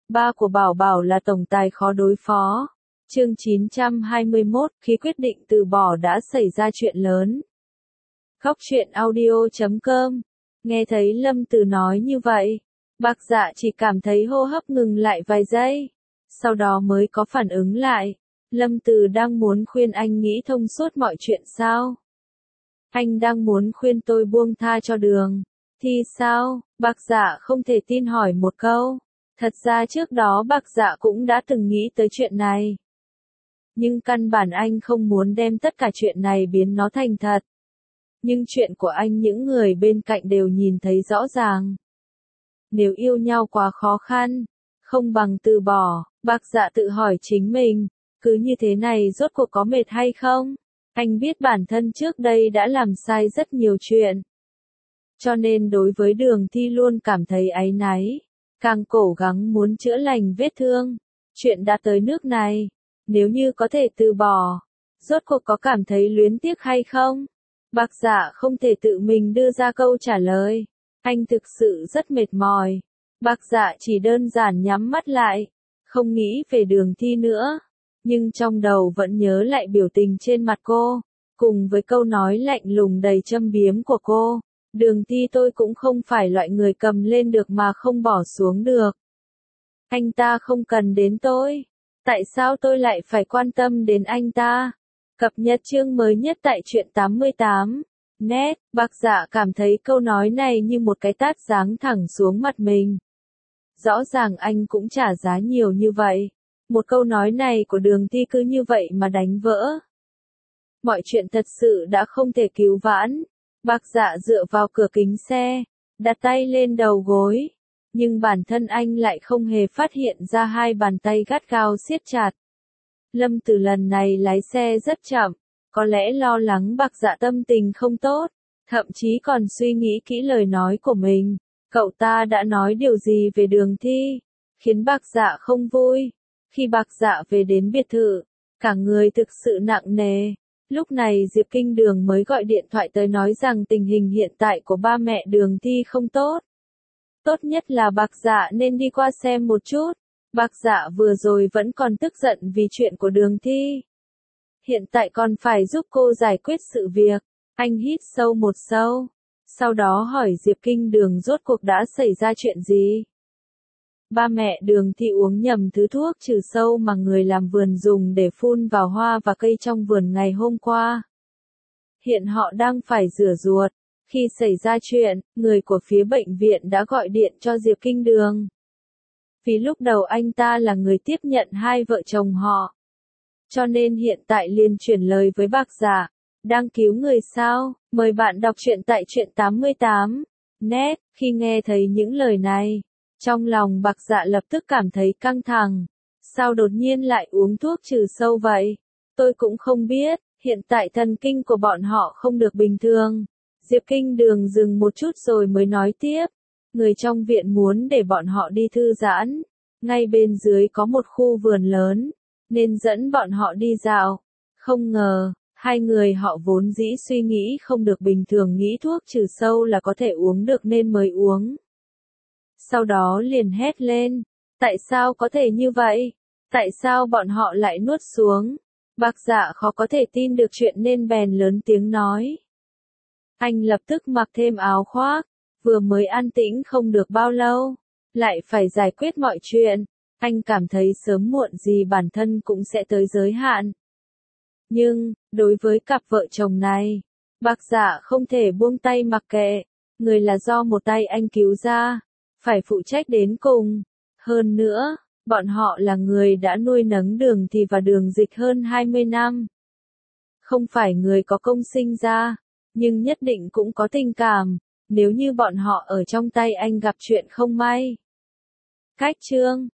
Ba của Bảo Bảo là tổng tài khó đối phó. Chương 921, khi quyết định từ bỏ đã xảy ra chuyện lớn. Khóc chuyện audio.com. Nghe thấy Lâm Từ nói như vậy, Bạc Dạ chỉ cảm thấy hô hấp ngừng lại vài giây, sau đó mới có phản ứng lại. Lâm Từ đang muốn khuyên anh nghĩ thông suốt mọi chuyện sao? Anh đang muốn khuyên tôi buông tha cho Đường Thi sao? Bạc Dạ không thể tin hỏi một câu. Thật ra trước đó Bạc Dạ cũng đã từng nghĩ tới chuyện này. Nhưng căn bản anh không muốn đem tất cả chuyện này biến nó thành thật. Nhưng chuyện của anh những người bên cạnh đều nhìn thấy rõ ràng. Nếu yêu nhau quá khó khăn, không bằng từ bỏ. Bạc Dạ tự hỏi chính mình, cứ như thế này rốt cuộc có mệt hay không? Anh biết bản thân trước đây đã làm sai rất nhiều chuyện. Cho nên đối với Đường Thi luôn cảm thấy áy náy, càng cố gắng muốn chữa lành vết thương. Chuyện đã tới nước này, nếu như có thể từ bỏ, rốt cuộc có cảm thấy luyến tiếc hay không? Bạc Dạ không thể tự mình đưa ra câu trả lời. Anh thực sự rất mệt mỏi. Bạc Dạ chỉ đơn giản nhắm mắt lại, không nghĩ về Đường Thi nữa. Nhưng trong đầu vẫn nhớ lại biểu tình trên mặt cô, cùng với câu nói lạnh lùng đầy châm biếm của cô. Đường Thi tôi cũng không phải loại người cầm lên được mà không bỏ xuống được. Anh ta không cần đến tôi. Tại sao tôi lại phải quan tâm đến anh ta? Cập nhật chương mới nhất tại truyện 88. Net, Bạc Dạ cảm thấy câu nói này như một cái tát giáng thẳng xuống mặt mình. Rõ ràng anh cũng trả giá nhiều như vậy. Một câu nói này của Đường Thi cứ như vậy mà đánh vỡ. Mọi chuyện thật sự đã không thể cứu vãn. Bạc Dạ dựa vào cửa kính xe, đặt tay lên đầu gối. Nhưng bản thân anh lại không hề phát hiện ra hai bàn tay gắt gao siết chặt. Lâm Từ lần này lái xe rất chậm, có lẽ lo lắng Bạc Dạ tâm tình không tốt, thậm chí còn suy nghĩ kỹ lời nói của mình. Cậu ta đã nói điều gì về Đường Thi, khiến Bạc Dạ không vui. Khi Bạc Dạ về đến biệt thự, cả người thực sự nặng nề. Lúc này Diệp Kinh Đường mới gọi điện thoại tới nói rằng tình hình hiện tại của ba mẹ Đường Thi không tốt. Tốt nhất là Bạc Dạ nên đi qua xem một chút. Bạc Dạ vừa rồi vẫn còn tức giận vì chuyện của Đường Thi. Hiện tại còn phải giúp cô giải quyết sự việc. Anh hít sâu một sâu, sau đó hỏi Diệp Kinh Đường rốt cuộc đã xảy ra chuyện gì. Ba mẹ Đường Thi uống nhầm thứ thuốc trừ sâu mà người làm vườn dùng để phun vào hoa và cây trong vườn ngày hôm qua. Hiện họ đang phải rửa ruột. Khi xảy ra chuyện, người của phía bệnh viện đã gọi điện cho Diệp Kinh Đường. Vì lúc đầu anh ta là người tiếp nhận hai vợ chồng họ. Cho nên hiện tại liền chuyển lời với Bạc Dạ. Đang cứu người sao? Mời bạn đọc truyện tại truyện 88. Net, khi nghe thấy những lời này, trong lòng Bạc Dạ lập tức cảm thấy căng thẳng. Sao đột nhiên lại uống thuốc trừ sâu vậy? Tôi cũng không biết, hiện tại thần kinh của bọn họ không được bình thường. Diệp Kinh Đường dừng một chút rồi mới nói tiếp. Người trong viện muốn để bọn họ đi thư giãn. Ngay bên dưới có một khu vườn lớn, nên dẫn bọn họ đi dạo. Không ngờ, hai người họ vốn dĩ suy nghĩ không được bình thường nghĩ thuốc trừ sâu là có thể uống được nên mới uống. Sau đó liền hét lên. Tại sao có thể như vậy? Tại sao bọn họ lại nuốt xuống? Bạc Dạ khó có thể tin được chuyện nên bèn lớn tiếng nói. Anh lập tức mặc thêm áo khoác, vừa mới an tĩnh không được bao lâu, lại phải giải quyết mọi chuyện. Anh cảm thấy sớm muộn gì bản thân cũng sẽ tới giới hạn. Nhưng, đối với cặp vợ chồng này, Bạc Dạ không thể buông tay mặc kệ. Người là do một tay anh cứu ra, phải phụ trách đến cùng. Hơn nữa, bọn họ là người đã nuôi nấng Đường Thi và Đường Dịch hơn 20 năm. Không phải người có công sinh ra, nhưng nhất định cũng có tình cảm. Nếu như bọn họ ở trong tay anh gặp chuyện không may. Cách chương